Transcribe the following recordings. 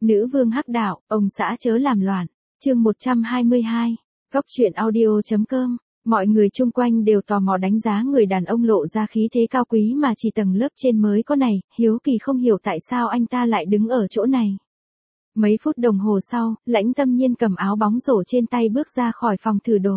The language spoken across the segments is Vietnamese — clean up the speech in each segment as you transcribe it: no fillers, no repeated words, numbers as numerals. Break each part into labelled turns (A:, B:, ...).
A: Nữ vương hắc đạo, ông xã chớ làm loạn. Chương 122. Góc truyện audio.com. Mọi người chung quanh đều tò mò đánh giá người đàn ông lộ ra khí thế cao quý mà chỉ tầng lớp trên mới có này, hiếu kỳ không hiểu tại sao anh ta lại đứng ở chỗ này. Mấy phút đồng hồ sau, Lãnh Tâm Nhiên cầm áo bóng rổ trên tay bước ra khỏi phòng thử đồ.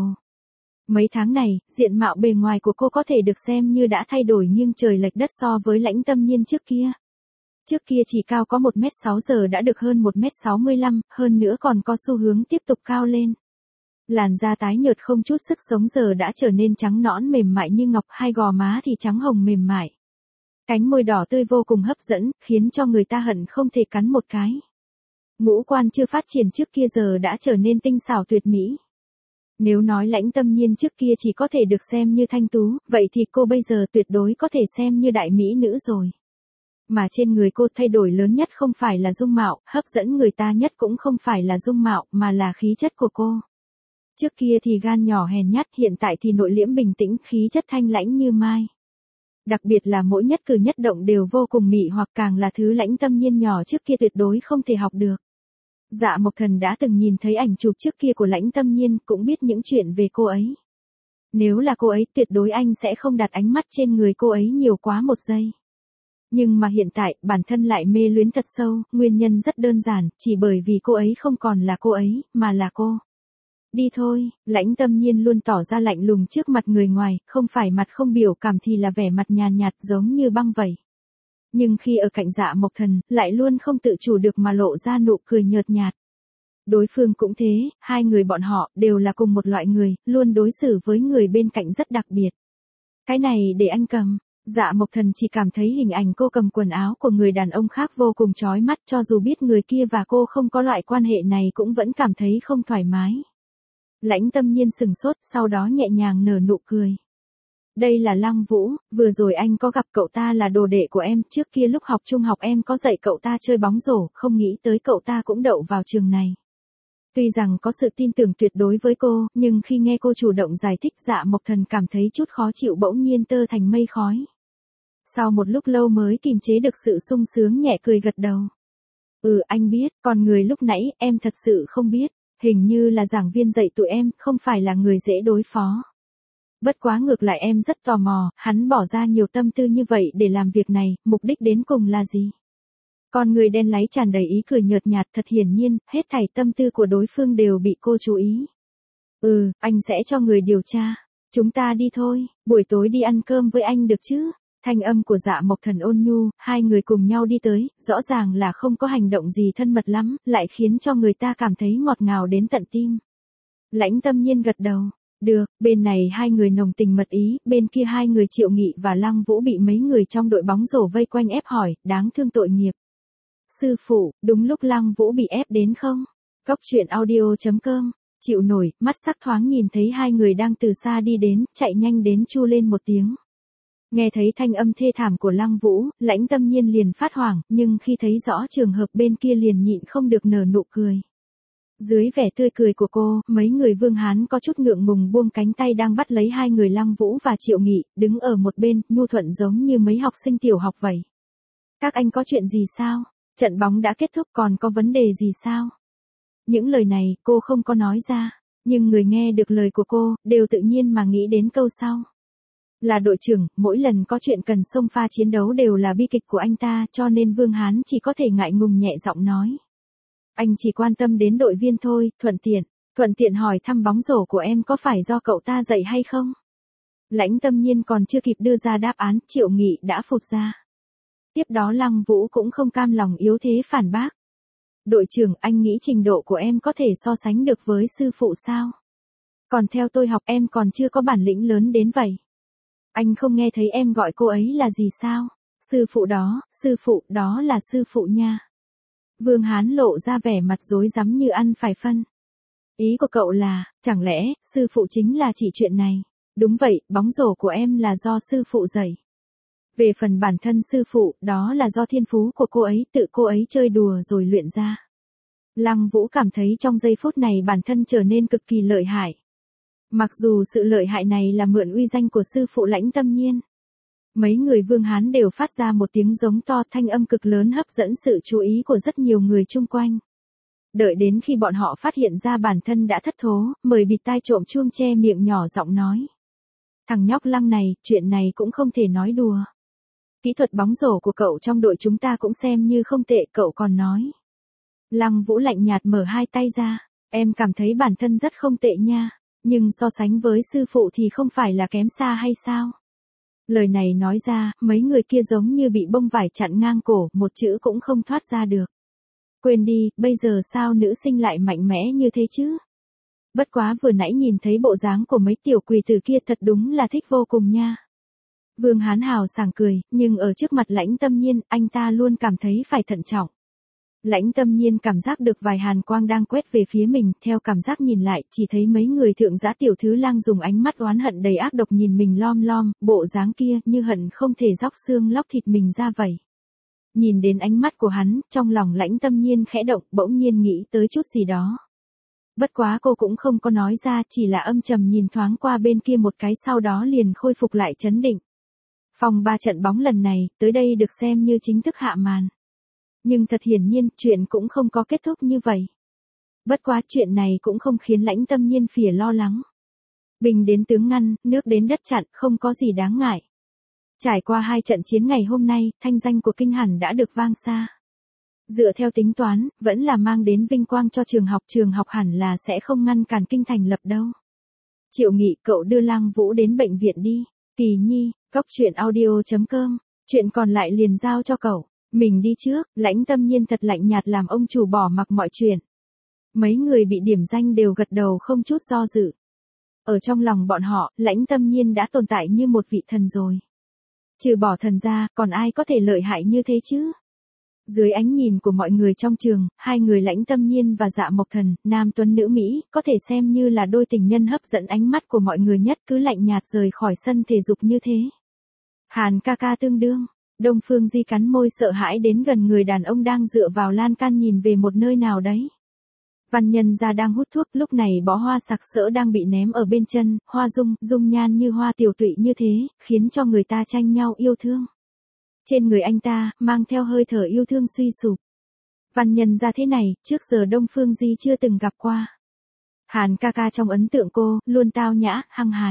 A: Mấy tháng này, diện mạo bề ngoài của cô có thể được xem như đã thay đổi nghiêng trời lệch đất so với Lãnh Tâm Nhiên trước kia. Trước kia chỉ cao có 1m6 giờ đã được hơn 1m65, hơn nữa còn có xu hướng tiếp tục cao lên. Làn da tái nhợt không chút sức sống giờ đã trở nên trắng nõn mềm mại như ngọc, hai gò má thì trắng hồng mềm mại. Cánh môi đỏ tươi vô cùng hấp dẫn, khiến cho người ta hận không thể cắn một cái. Ngũ quan chưa phát triển trước kia giờ đã trở nên tinh xảo tuyệt mỹ. Nếu nói Lãnh Tâm Nhiên trước kia chỉ có thể được xem như thanh tú, vậy thì cô bây giờ tuyệt đối có thể xem như đại mỹ nữ rồi. Mà trên người cô thay đổi lớn nhất không phải là dung mạo, hấp dẫn người ta nhất cũng không phải là dung mạo, mà là khí chất của cô. Trước kia thì gan nhỏ hèn nhát, hiện tại thì nội liễm bình tĩnh, khí chất thanh lãnh như mai. Đặc biệt là mỗi nhất cử nhất động đều vô cùng mị hoặc, càng là thứ Lãnh Tâm Nhiên nhỏ trước kia tuyệt đối không thể học được. Dạ Mộc Thần đã từng nhìn thấy ảnh chụp trước kia của Lãnh Tâm Nhiên, cũng biết những chuyện về cô ấy. Nếu là cô ấy, tuyệt đối anh sẽ không đặt ánh mắt trên người cô ấy nhiều quá một giây. Nhưng mà hiện tại, bản thân lại mê luyến thật sâu, nguyên nhân rất đơn giản, chỉ bởi vì cô ấy không còn là cô ấy, mà là cô. Đi thôi, Lãnh Tâm Nhiên luôn tỏ ra lạnh lùng trước mặt người ngoài, không phải mặt không biểu cảm thì là vẻ mặt nhàn nhạt giống như băng vậy. Nhưng khi ở cạnh Dạ Mộc Thần, lại luôn không tự chủ được mà lộ ra nụ cười nhợt nhạt. Đối phương cũng thế, hai người bọn họ đều là cùng một loại người, luôn đối xử với người bên cạnh rất đặc biệt. Cái này để anh cầm. Dạ Mộc Thần chỉ cảm thấy hình ảnh cô cầm quần áo của người đàn ông khác vô cùng chói mắt, cho dù biết người kia và cô không có loại quan hệ này cũng vẫn cảm thấy không thoải mái. Lãnh Tâm Nhiên sừng sốt, sau đó nhẹ nhàng nở nụ cười. Đây là Lăng Vũ, vừa rồi anh có gặp cậu ta là đồ đệ của em, trước kia lúc học trung học em có dạy cậu ta chơi bóng rổ, không nghĩ tới cậu ta cũng đậu vào trường này. Tuy rằng có sự tin tưởng tuyệt đối với cô, nhưng khi nghe cô chủ động giải thích, Dạ Mộc Thần cảm thấy chút khó chịu, bỗng nhiên tơ thành mây khói. Sau một lúc lâu mới kìm chế được sự sung sướng, nhẹ cười gật đầu. Anh biết, còn người lúc nãy, em thật sự không biết, hình như là giảng viên dạy tụi em, không phải là người dễ đối phó. Bất quá ngược lại em rất tò mò, hắn bỏ ra nhiều tâm tư như vậy để làm việc này, mục đích đến cùng là gì? Con người đen láy tràn đầy ý cười nhợt nhạt, thật hiển nhiên, hết thảy tâm tư của đối phương đều bị cô chú ý. Anh sẽ cho người điều tra. Chúng ta đi thôi, buổi tối đi ăn cơm với anh được chứ? Thanh âm của Dạ Mộc Thần ôn nhu, hai người cùng nhau đi tới, rõ ràng là không có hành động gì thân mật lắm, lại khiến cho người ta cảm thấy ngọt ngào đến tận tim. Lãnh Tâm Nhiên gật đầu. Được, bên này hai người nồng tình mật ý, bên kia hai người Triệu Nghị và Lăng Vũ bị mấy người trong đội bóng rổ vây quanh ép hỏi, đáng thương tội nghiệp. Sư phụ, đúng lúc Lăng Vũ bị ép đến không? Góc truyện audio.com. Chịu nổi, mắt sắc thoáng nhìn thấy hai người đang từ xa đi đến, chạy nhanh đến chu lên một tiếng. Nghe thấy thanh âm thê thảm của Lăng Vũ, Lãnh Tâm Nhiên liền phát hoảng, nhưng khi thấy rõ trường hợp bên kia liền nhịn không được nở nụ cười. Dưới vẻ tươi cười của cô, mấy người Vương Hán có chút ngượng ngùng buông cánh tay đang bắt lấy hai người Lăng Vũ và Triệu Nghị, đứng ở một bên, nhu thuận giống như mấy học sinh tiểu học vậy. Các anh có chuyện gì sao? Trận bóng đã kết thúc, còn có vấn đề gì sao? Những lời này cô không có nói ra, nhưng người nghe được lời của cô, đều tự nhiên mà nghĩ đến câu sau. Là đội trưởng, mỗi lần có chuyện cần xông pha chiến đấu đều là bi kịch của anh ta, cho nên Vương Hán chỉ có thể ngại ngùng nhẹ giọng nói. Anh chỉ quan tâm đến đội viên thôi, thuận tiện hỏi thăm bóng rổ của em có phải do cậu ta dạy hay không? Lãnh Tâm Nhiên còn chưa kịp đưa ra đáp án, Triệu Nghị đã phụt ra. Tiếp đó Lăng Vũ cũng không cam lòng yếu thế phản bác. Đội trưởng, anh nghĩ trình độ của em có thể so sánh được với sư phụ sao? Còn theo tôi học em còn chưa có bản lĩnh lớn đến vậy. Anh không nghe thấy em gọi cô ấy là gì sao? Sư phụ đó là sư phụ nha. Vương Hán lộ ra vẻ mặt rối rắm như ăn phải phân. Ý của cậu là, chẳng lẽ, sư phụ chính là chỉ chuyện này? Đúng vậy, bóng rổ của em là do sư phụ dạy. Về phần bản thân sư phụ, đó là do thiên phú của cô ấy, tự cô ấy chơi đùa rồi luyện ra. Lăng Vũ cảm thấy trong giây phút này bản thân trở nên cực kỳ lợi hại. Mặc dù sự lợi hại này là mượn uy danh của sư phụ Lãnh Tâm Nhiên. Mấy người Vương Hán đều phát ra một tiếng giống to, thanh âm cực lớn hấp dẫn sự chú ý của rất nhiều người chung quanh. Đợi đến khi bọn họ phát hiện ra bản thân đã thất thố, mời bịt tai trộm chuông che miệng nhỏ giọng nói. Thằng nhóc Lăng này, chuyện này cũng không thể nói đùa. Kỹ thuật bóng rổ của cậu trong đội chúng ta cũng xem như không tệ, cậu còn nói. Lăng Vũ lạnh nhạt mở hai tay ra, em cảm thấy bản thân rất không tệ nha, nhưng so sánh với sư phụ thì không phải là kém xa hay sao? Lời này nói ra, mấy người kia giống như bị bông vải chặn ngang cổ, một chữ cũng không thoát ra được. Quên đi, bây giờ sao nữ sinh lại mạnh mẽ như thế chứ? Bất quá vừa nãy nhìn thấy bộ dáng của mấy tiểu quỷ tử kia thật đúng là thích vô cùng nha. Vương Hán hào sảng cười, nhưng ở trước mặt Lãnh Tâm Nhiên, anh ta luôn cảm thấy phải thận trọng. Lãnh Tâm Nhiên cảm giác được vài hàn quang đang quét về phía mình, theo cảm giác nhìn lại, chỉ thấy mấy người thượng giã tiểu thứ lang dùng ánh mắt oán hận đầy ác độc nhìn mình lom lom, bộ dáng kia như hận không thể róc xương lóc thịt mình ra vậy. Nhìn đến ánh mắt của hắn, trong lòng Lãnh Tâm Nhiên khẽ động, bỗng nhiên nghĩ tới chút gì đó. Bất quá cô cũng không có nói ra, chỉ là âm trầm nhìn thoáng qua bên kia một cái, sau đó liền khôi phục lại trấn định. Phòng 3 trận bóng lần này, tới đây được xem như chính thức hạ màn. Nhưng thật hiển nhiên, chuyện cũng không có kết thúc như vậy. Bất quá chuyện này cũng không khiến Lãnh Tâm Nhiên phìa lo lắng. Bình đến tướng ngăn, nước đến đất chặn, không có gì đáng ngại. Trải qua 2 trận chiến ngày hôm nay, thanh danh của Kinh hẳn đã được vang xa. Dựa theo tính toán, vẫn là mang đến vinh quang cho trường học hẳn là sẽ không ngăn cản Kinh thành lập đâu. Triệu Nghị, cậu đưa Lăng Vũ đến bệnh viện đi. Kỳ Nhi, coctruyện.audio.com, chuyện còn lại liền giao cho cậu. Mình đi trước. Lãnh Tâm Nhiên thật lạnh nhạt làm ông chủ bỏ mặc mọi chuyện. Mấy người bị điểm danh đều gật đầu không chút do dự. Ở trong lòng bọn họ, Lãnh Tâm Nhiên đã tồn tại như một vị thần rồi. Trừ bỏ thần ra, còn ai có thể lợi hại như thế chứ? Dưới ánh nhìn của mọi người trong trường, hai người Lãnh Tâm Nhiên và Dạ Mộc Thần, nam tuấn nữ Mỹ, có thể xem như là đôi tình nhân hấp dẫn ánh mắt của mọi người nhất, cứ lạnh nhạt rời khỏi sân thể dục như thế. Hàn ca ca tương đương. Đông Phương Di cắn môi sợ hãi đến gần người đàn ông đang dựa vào lan can nhìn về một nơi nào đấy. Văn Nhân Gia đang hút thuốc, lúc này bó hoa sặc sỡ đang bị ném ở bên chân, hoa dung nhan như hoa tiểu tụy như thế, khiến cho người ta tranh nhau yêu thương. Trên người anh ta, mang theo hơi thở yêu thương suy sụp. Văn Nhân Gia thế này, trước giờ Đông Phương Di chưa từng gặp qua. Hàn ca ca trong ấn tượng cô, luôn tao nhã, hăng hái.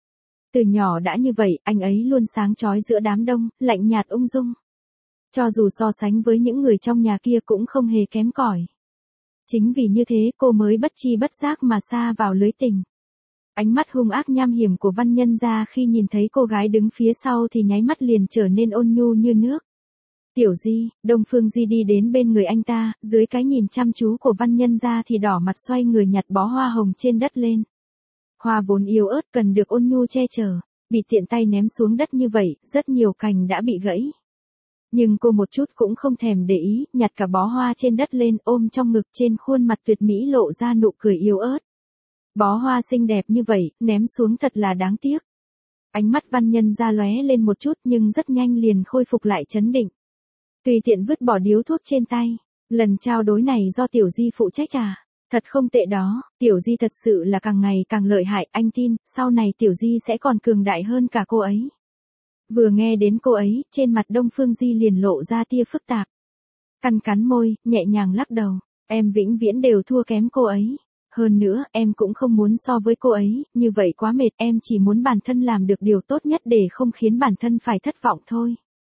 A: Từ nhỏ đã như vậy, anh ấy luôn sáng chói giữa đám đông, lạnh nhạt ung dung. Cho dù so sánh với những người trong nhà kia cũng không hề kém cỏi. Chính vì như thế cô mới bất chi bất giác mà sa vào lưới tình. Ánh mắt hung ác nham hiểm của Văn Nhân Gia khi nhìn thấy cô gái đứng phía sau thì nháy mắt liền trở nên ôn nhu như nước. Tiểu Di, Đông Phương Di đi đến bên người anh ta, dưới cái nhìn chăm chú của Văn Nhân Gia thì đỏ mặt xoay người nhặt bó hoa hồng trên đất lên. Hoa vốn yếu ớt cần được ôn nhu che chở, bị tiện tay ném xuống đất như vậy, rất nhiều cành đã bị gãy. Nhưng cô một chút cũng không thèm để ý, nhặt cả bó hoa trên đất lên, ôm trong ngực, trên khuôn mặt tuyệt mỹ lộ ra nụ cười yếu ớt. Bó hoa xinh đẹp như vậy, ném xuống thật là đáng tiếc. Ánh mắt Văn Nhân Gia lóe lên một chút nhưng rất nhanh liền khôi phục lại trấn định. Tùy tiện vứt bỏ điếu thuốc trên tay. Lần trao đổi này do Tiểu Di phụ trách à? Thật không tệ đó, Tiểu Di thật sự là càng ngày càng lợi hại, anh tin, sau này Tiểu Di sẽ còn cường đại hơn cả cô ấy. Vừa nghe đến cô ấy, trên mặt Đông Phương Di liền lộ ra tia phức tạp. Cắn môi, nhẹ nhàng lắc đầu, em vĩnh viễn đều thua kém cô ấy. Hơn nữa, em cũng không muốn so với cô ấy, như vậy quá mệt, em chỉ muốn bản thân làm được điều tốt nhất để không khiến bản thân phải thất vọng thôi.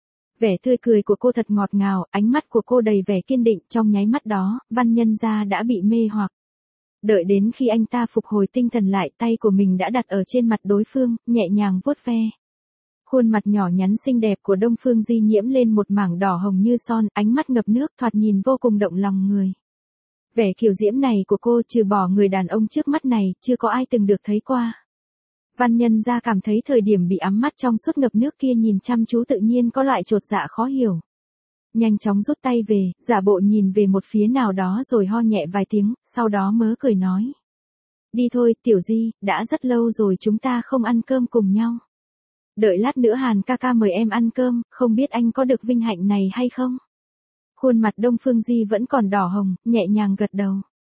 A: Vẻ tươi cười của cô thật ngọt ngào, ánh mắt của cô đầy vẻ kiên định, trong nháy mắt đó, Văn Nhân Gia đã bị mê hoặc. Đợi đến khi anh ta phục hồi tinh thần lại, tay của mình đã đặt ở trên mặt đối phương, nhẹ nhàng vuốt ve. Khuôn mặt nhỏ nhắn xinh đẹp của Đông Phương Di nhiễm lên một mảng đỏ hồng như son, ánh mắt ngập nước, thoạt nhìn vô cùng động lòng người. Vẻ kiều diễm này của cô, trừ bỏ người đàn ông trước mắt này, chưa có ai từng được thấy qua. Văn Nhân Gia cảm thấy thời điểm bị ấm mắt trong suốt ngập nước kia nhìn chăm chú tự nhiên có loại chột dạ khó hiểu. Nhanh chóng rút tay về, giả bộ nhìn về một phía nào đó rồi ho nhẹ vài tiếng, sau đó mớ cười nói. Đi thôi, Tiểu Di, đã rất lâu rồi chúng ta không ăn cơm cùng nhau. Đợi lát nữa Hàn ca ca mời em ăn cơm, không biết anh có được vinh hạnh này hay không? Khuôn mặt Đông Phương Di vẫn còn đỏ hồng, nhẹ nhàng gật đầu.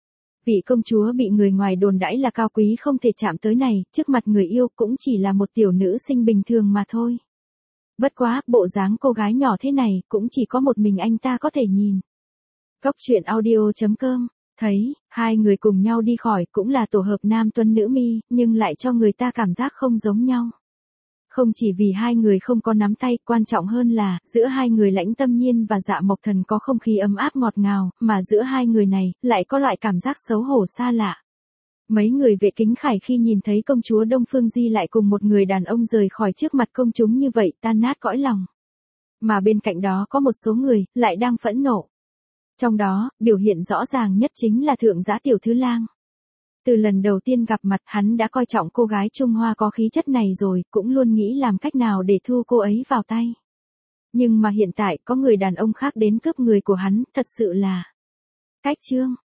A: Vị công chúa bị người ngoài đồn đãi là cao quý không thể chạm tới này, trước mặt người yêu cũng chỉ là một tiểu nữ sinh bình thường mà thôi. Bất quá, bộ dáng cô gái nhỏ thế này, cũng chỉ có một mình anh ta có thể nhìn. Cốc truyện audio.com. Thấy, hai người cùng nhau đi khỏi cũng là tổ hợp nam tuấn nữ mi, nhưng lại cho người ta cảm giác không giống nhau. Không chỉ vì hai người không có nắm tay, quan trọng hơn là, giữa hai người Lãnh Tâm Nhiên và Dạ Mộc Thần có không khí ấm áp ngọt ngào, mà giữa hai người này, lại có loại cảm giác xấu hổ xa lạ. Mấy người vệ kính khải khi nhìn thấy công chúa Đông Phương Di lại cùng một người đàn ông rời khỏi trước mặt công chúng như vậy, tan nát cõi lòng. Mà bên cạnh đó có một số người, lại đang phẫn nộ. Trong đó, biểu hiện rõ ràng nhất chính là thượng giá tiểu thứ lang. Từ lần đầu tiên gặp mặt hắn đã coi trọng cô gái Trung Hoa có khí chất này rồi, cũng luôn nghĩ làm cách nào để thu cô ấy vào tay. Nhưng mà hiện tại có người đàn ông khác đến cướp người của hắn, thật sự là cách chương.